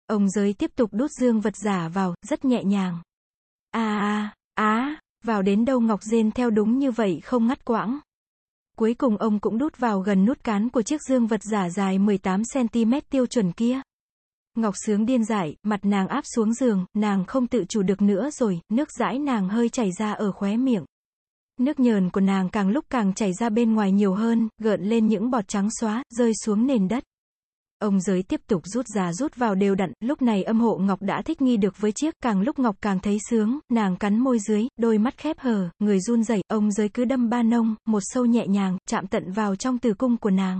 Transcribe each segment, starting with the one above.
Ông giới tiếp tục đút dương vật giả vào, rất nhẹ nhàng. Vào đến đâu Ngọc rên theo đúng như vậy không ngắt quãng. Cuối cùng ông cũng đút vào gần nút cán của chiếc dương vật giả dài 18cm tiêu chuẩn kia. Ngọc sướng điên dại, mặt nàng áp xuống giường, nàng không tự chủ được nữa rồi, nước dãi nàng hơi chảy ra ở khóe miệng. Nước nhờn của nàng càng lúc càng chảy ra bên ngoài nhiều hơn, gợn lên những bọt trắng xóa, rơi xuống nền đất. Ông giới tiếp tục rút ra rút vào đều đặn, lúc này âm hộ Ngọc đã thích nghi được với chiếc, càng lúc Ngọc càng thấy sướng, nàng cắn môi dưới, đôi mắt khép hờ, người run rẩy, ông giới cứ đâm ba nông, một sâu nhẹ nhàng, chạm tận vào trong tử cung của nàng.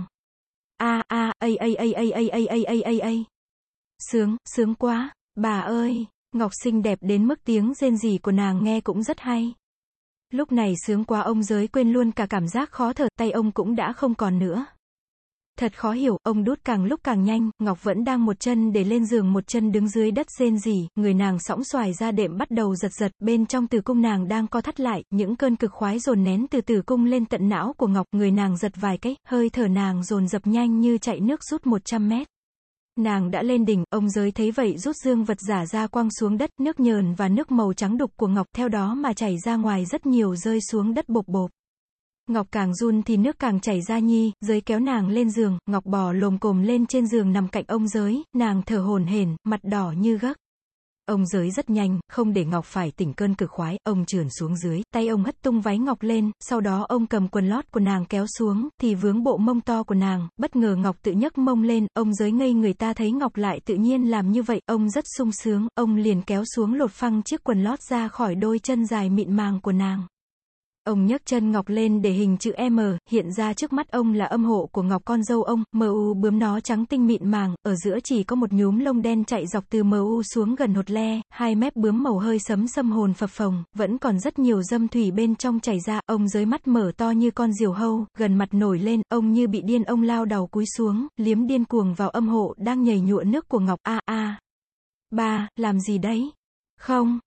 Sướng quá, bà ơi, Ngọc xinh đẹp đến mức tiếng rên rỉ của nàng nghe cũng rất hay. Lúc này sướng quá ông giới quên luôn cả cảm giác khó thở, tay ông cũng đã không còn nữa. Thật khó hiểu, ông đút càng lúc càng nhanh, Ngọc vẫn đang một chân để lên giường một chân đứng dưới đất rên rỉ, người nàng sõng xoài ra đệm bắt đầu giật giật, bên trong tử cung nàng đang co thắt lại, những cơn cực khoái dồn nén từ tử cung lên tận não của Ngọc, người nàng giật vài cái, hơi thở nàng dồn dập nhanh như chạy nước rút 100 mét. Nàng đã lên đỉnh, ông giới thấy vậy rút dương vật giả ra quăng xuống đất, nước nhờn và nước màu trắng đục của Ngọc theo đó mà chảy ra ngoài rất nhiều rơi xuống đất bộp bộp. Ngọc càng run thì nước càng chảy ra nhi, giới kéo nàng lên giường, Ngọc bò lồm cồm lên trên giường nằm cạnh ông giới, nàng thở hổn hển, mặt đỏ như gấc. Ông giới rất nhanh, không để Ngọc phải tỉnh cơn cực khoái, ông trườn xuống dưới, tay ông hất tung váy Ngọc lên, sau đó ông cầm quần lót của nàng kéo xuống, thì vướng bộ mông to của nàng, bất ngờ Ngọc tự nhấc mông lên, ông giới ngây người ta thấy Ngọc lại tự nhiên làm như vậy, ông rất sung sướng, ông liền kéo xuống lột phăng chiếc quần lót ra khỏi đôi chân dài mịn màng của nàng. Ông nhấc chân Ngọc lên để hình chữ M, hiện ra trước mắt ông là âm hộ của Ngọc con dâu ông, MU bướm nó trắng tinh mịn màng, ở giữa chỉ có một nhúm lông đen chạy dọc từ MU xuống gần hột le, hai mép bướm màu hơi sẫm sâm hồn phập phồng, vẫn còn rất nhiều dâm thủy bên trong chảy ra, ông giới mắt mở to như con diều hâu, gần mặt nổi lên, ông như bị điên ông lao đầu cúi xuống, liếm điên cuồng vào âm hộ đang nhầy nhụa nước của Ngọc, Ba, làm gì đấy? Không,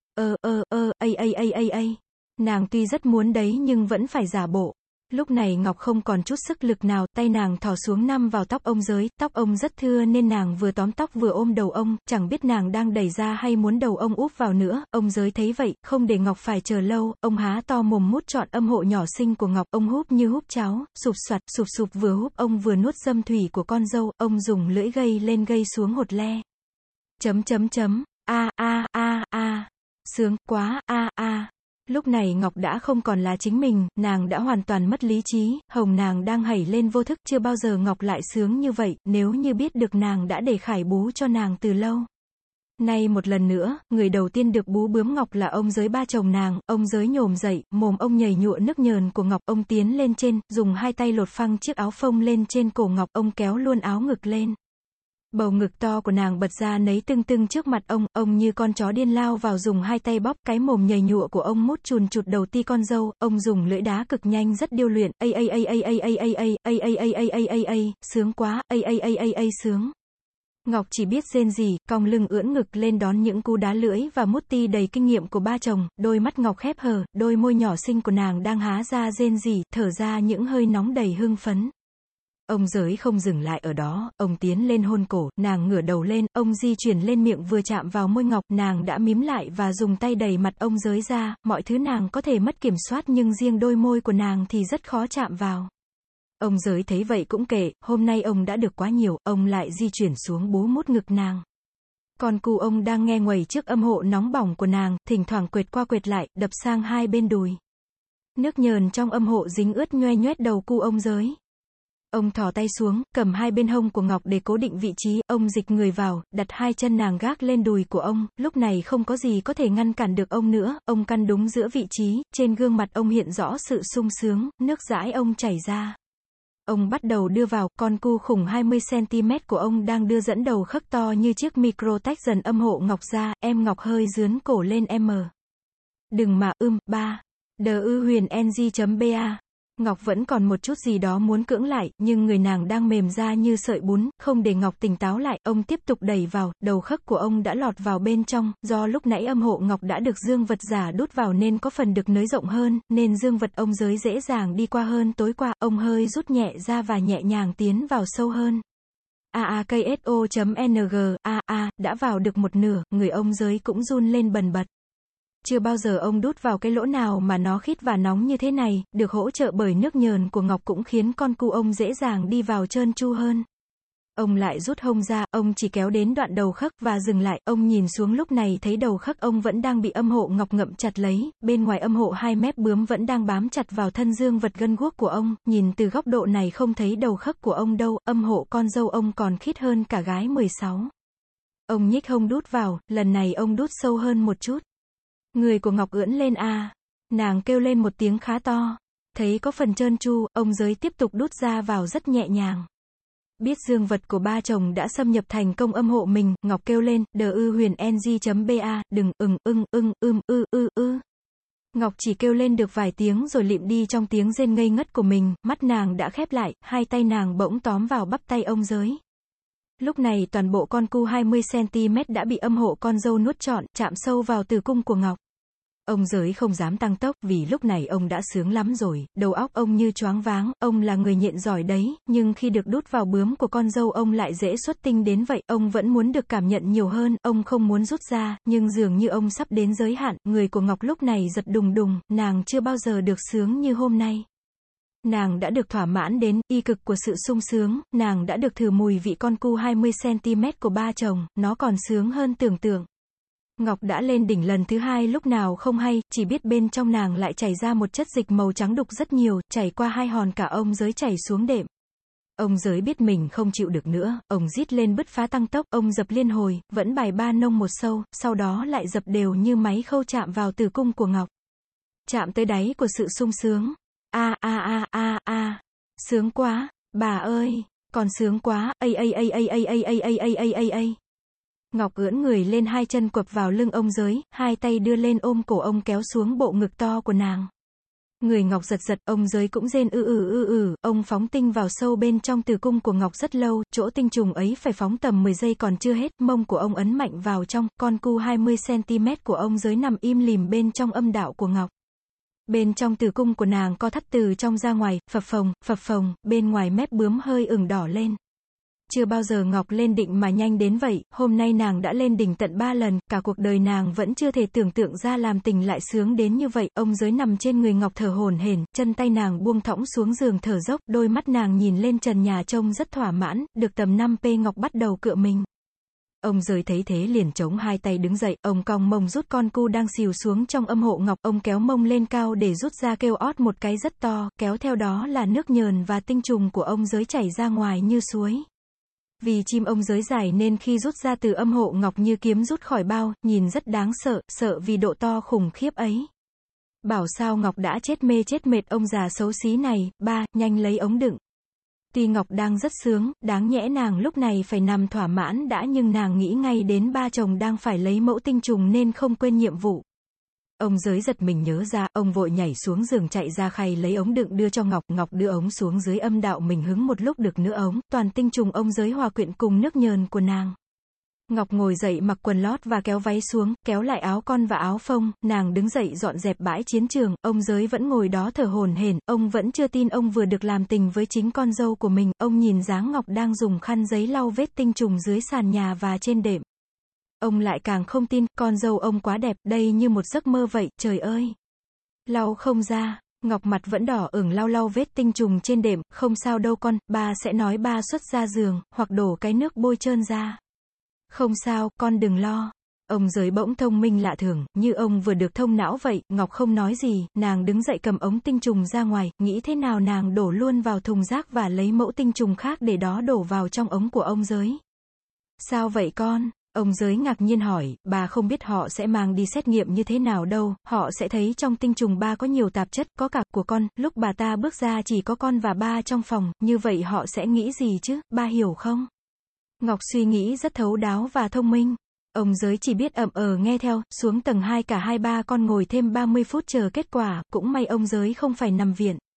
Nàng tuy rất muốn đấy nhưng vẫn phải giả bộ. Lúc này Ngọc không còn chút sức lực nào, tay nàng thò xuống nắm vào tóc ông giới, tóc ông rất thưa nên nàng vừa tóm tóc vừa ôm đầu ông, chẳng biết nàng đang đẩy ra hay muốn đầu ông úp vào nữa, ông giới thấy vậy, không để Ngọc phải chờ lâu, ông há to mồm mút trọn âm hộ nhỏ xinh của Ngọc, ông húp như húp cháo, sụp sụp vừa húp ông vừa nuốt dâm thủy của con dâu, ông dùng lưỡi gây lên gây xuống hột le. Sướng quá, Lúc này Ngọc đã không còn là chính mình, nàng đã hoàn toàn mất lý trí, hồng nàng đang hảy lên vô thức, chưa bao giờ Ngọc lại sướng như vậy, nếu như biết được nàng đã để Khải bú cho nàng từ lâu. Nay một lần nữa, người đầu tiên được bú bướm Ngọc là ông giới ba chồng nàng, ông giới nhổm dậy, mồm ông nhầy nhụa nước nhờn của Ngọc, ông tiến lên trên, dùng hai tay lột phăng chiếc áo phông lên trên cổ Ngọc, ông kéo luôn áo ngực lên. Bầu ngực to của nàng bật ra nấy tưng tưng trước mặt ông như con chó điên lao vào dùng hai tay bóp, cái mồm nhầy nhụa của ông mút chùn chụt đầu ti con dâu, ông dùng lưỡi đá cực nhanh rất điêu luyện, sướng quá, sướng. Ngọc chỉ biết rên rỉ, cong lưng ưỡn ngực lên đón những cú đá lưỡi và mút ti đầy kinh nghiệm của ba chồng, đôi mắt Ngọc khép hờ, đôi môi nhỏ xinh của nàng đang há ra rên rỉ, thở ra những hơi nóng đầy hưng phấn. Ông giới không dừng lại ở đó, ông tiến lên hôn cổ, nàng ngửa đầu lên, ông di chuyển lên miệng vừa chạm vào môi Ngọc, nàng đã mím lại và dùng tay đẩy mặt ông giới ra, mọi thứ nàng có thể mất kiểm soát nhưng riêng đôi môi của nàng thì rất khó chạm vào. Ông giới thấy vậy cũng kệ, hôm nay ông đã được quá nhiều, ông lại di chuyển xuống bú mút ngực nàng. Còn cu ông đang nghe nguầy trước âm hộ nóng bỏng của nàng, thỉnh thoảng quệt qua quệt lại, đập sang hai bên đùi. Nước nhờn trong âm hộ dính ướt nhoe nhoét đầu cu ông giới. Ông thò tay xuống, cầm hai bên hông của Ngọc để cố định vị trí, ông dịch người vào, đặt hai chân nàng gác lên đùi của ông, lúc này không có gì có thể ngăn cản được ông nữa, ông căn đúng giữa vị trí, trên gương mặt ông hiện rõ sự sung sướng, nước dãi ông chảy ra. Ông bắt đầu đưa vào, con cu khủng 20cm của ông đang đưa dẫn đầu khấc to như chiếc micro tách dần âm hộ Ngọc ra, em Ngọc hơi dướn cổ lên M. Đừng mà, ba. DUHUYEN-NG.BA. Ngọc vẫn còn một chút gì đó muốn cưỡng lại, nhưng người nàng đang mềm ra như sợi bún, không để Ngọc tỉnh táo lại, ông tiếp tục đẩy vào, đầu khấc của ông đã lọt vào bên trong, do lúc nãy âm hộ Ngọc đã được dương vật giả đút vào nên có phần được nới rộng hơn, nên dương vật ông giới dễ dàng đi qua hơn tối qua, ông hơi rút nhẹ ra và nhẹ nhàng tiến vào sâu hơn. aakso.ng, đã vào được một nửa, người ông Giới cũng run lên bần bật. Chưa bao giờ ông đút vào cái lỗ nào mà nó khít và nóng như thế này, được hỗ trợ bởi nước nhờn của Ngọc cũng khiến con cu ông dễ dàng đi vào trơn tru hơn. Ông lại rút hông ra, ông chỉ kéo đến đoạn đầu khấc và dừng lại, ông nhìn xuống lúc này thấy đầu khấc ông vẫn đang bị âm hộ Ngọc ngậm chặt lấy, bên ngoài âm hộ hai mép bướm vẫn đang bám chặt vào thân dương vật gân guốc của ông, nhìn từ góc độ này không thấy đầu khấc của ông đâu, âm hộ con dâu ông còn khít hơn cả gái 16. Ông nhích hông đút vào, lần này ông đút sâu hơn một chút. Người của Ngọc ưỡn lên nàng kêu lên một tiếng khá to. Thấy có phần trơn tru, ông Giới tiếp tục đút ra vào rất nhẹ nhàng. Biết dương vật của ba chồng đã xâm nhập thành công âm hộ mình, Ngọc kêu lên, huyền.ng.ba, đừng, Ngọc chỉ kêu lên được vài tiếng rồi lịm đi trong tiếng rên ngây ngất của mình, mắt nàng đã khép lại, hai tay nàng bỗng tóm vào bắp tay ông Giới. Lúc này toàn bộ con cu 20cm đã bị âm hộ con dâu nuốt trọn, chạm sâu vào tử cung của Ngọc. Ông Giới không dám tăng tốc vì lúc này ông đã sướng lắm rồi, đầu óc ông như choáng váng, ông là người nhện giỏi đấy, nhưng khi được đút vào bướm của con dâu ông lại dễ xuất tinh đến vậy, ông vẫn muốn được cảm nhận nhiều hơn, ông không muốn rút ra, nhưng dường như ông sắp đến giới hạn, người của Ngọc lúc này giật đùng đùng, nàng chưa bao giờ được sướng như hôm nay. Nàng đã được thỏa mãn đến y cực của sự sung sướng, nàng đã được thử mùi vị con cu 20cm của ba chồng, nó còn sướng hơn tưởng tượng. Ngọc đã lên đỉnh lần thứ hai lúc nào không hay, chỉ biết bên trong nàng lại chảy ra một chất dịch màu trắng đục rất nhiều, chảy qua hai hòn cả ông Giới chảy xuống đệm. Ông Giới biết mình không chịu được nữa, ông rít lên bứt phá tăng tốc, ông dập liên hồi, vẫn bài ba nông một sâu, sau đó lại dập đều như máy khâu chạm vào tử cung của Ngọc. Chạm tới đáy của sự sung sướng. Sướng quá, bà ơi, còn sướng quá, Ngọc ưỡn người lên, hai chân quập vào lưng ông Giới, hai tay đưa lên ôm cổ ông kéo xuống bộ ngực to của nàng. Người Ngọc giật giật, ông Giới cũng rên ông phóng tinh vào sâu bên trong tử cung của Ngọc rất lâu, chỗ tinh trùng ấy phải phóng tầm 10 giây còn chưa hết, mông của ông ấn mạnh vào trong, con cu 20cm của ông Giới nằm im lìm bên trong âm đạo của Ngọc. Bên trong tử cung của nàng co thắt từ trong ra ngoài, phập phồng, bên ngoài mép bướm hơi ửng đỏ lên. Chưa bao giờ Ngọc lên đỉnh mà nhanh đến vậy, hôm nay nàng đã lên đỉnh tận 3 lần, cả cuộc đời nàng vẫn chưa thể tưởng tượng ra làm tình lại sướng đến như vậy, ông Giới nằm trên người Ngọc thở hổn hển, chân tay nàng buông thõng xuống giường thở dốc, đôi mắt nàng nhìn lên trần nhà trông rất thỏa mãn, được tầm 5p Ngọc bắt đầu cựa mình. Ông Giới thấy thế liền chống hai tay đứng dậy, ông cong mông rút con cu đang xìu xuống trong âm hộ Ngọc, ông kéo mông lên cao để rút ra kêu ót một cái rất to, kéo theo đó là nước nhờn và tinh trùng của ông Giới chảy ra ngoài như suối. Vì chim ông Giới dài nên khi rút ra từ âm hộ Ngọc như kiếm rút khỏi bao, nhìn rất đáng sợ, sợ vì độ to khủng khiếp ấy. Bảo sao Ngọc đã chết mê chết mệt ông già xấu xí này, nhanh lấy ống đựng. Tuy Ngọc đang rất sướng, đáng nhẽ nàng lúc này phải nằm thỏa mãn đã, nhưng nàng nghĩ ngay đến ba chồng đang phải lấy mẫu tinh trùng nên không quên nhiệm vụ. Ông Giới giật mình nhớ ra, ông vội nhảy xuống giường chạy ra khay lấy ống đựng đưa cho Ngọc, Ngọc đưa ống xuống dưới âm đạo mình hứng một lúc được nửa ống, toàn tinh trùng ông Giới hòa quyện cùng nước nhờn của nàng. Ngọc ngồi dậy mặc quần lót và kéo váy xuống, kéo lại áo con và áo phông, nàng đứng dậy dọn dẹp bãi chiến trường, ông Giới vẫn ngồi đó thở hổn hển, ông vẫn chưa tin ông vừa được làm tình với chính con dâu của mình, ông nhìn dáng Ngọc đang dùng khăn giấy lau vết tinh trùng dưới sàn nhà và trên đệm. Ông lại càng không tin, con dâu ông quá đẹp, đây như một giấc mơ vậy, trời ơi. Lau không ra, Ngọc mặt vẫn đỏ ửng lau vết tinh trùng trên đệm, không sao đâu con, ba sẽ nói ba xuất ra giường, hoặc đổ cái nước bôi trơn ra. Không sao, con đừng lo. Ông Giới bỗng thông minh lạ thường, như ông vừa được thông não vậy, Ngọc không nói gì, nàng đứng dậy cầm ống tinh trùng ra ngoài, nghĩ thế nào nàng đổ luôn vào thùng rác và lấy mẫu tinh trùng khác để đó đổ vào trong ống của ông Giới. Sao vậy con? Ông Giới ngạc nhiên hỏi, bà không biết họ sẽ mang đi xét nghiệm như thế nào đâu, họ sẽ thấy trong tinh trùng ba có nhiều tạp chất, có cả của con, lúc bà ta bước ra chỉ có con và ba trong phòng, như vậy họ sẽ nghĩ gì chứ, ba hiểu không? Ngọc suy nghĩ rất thấu đáo và thông minh. Ông Giới chỉ biết nghe theo, xuống tầng 2 cả hai ba con ngồi thêm 30 phút chờ kết quả, cũng may ông Giới không phải nằm viện.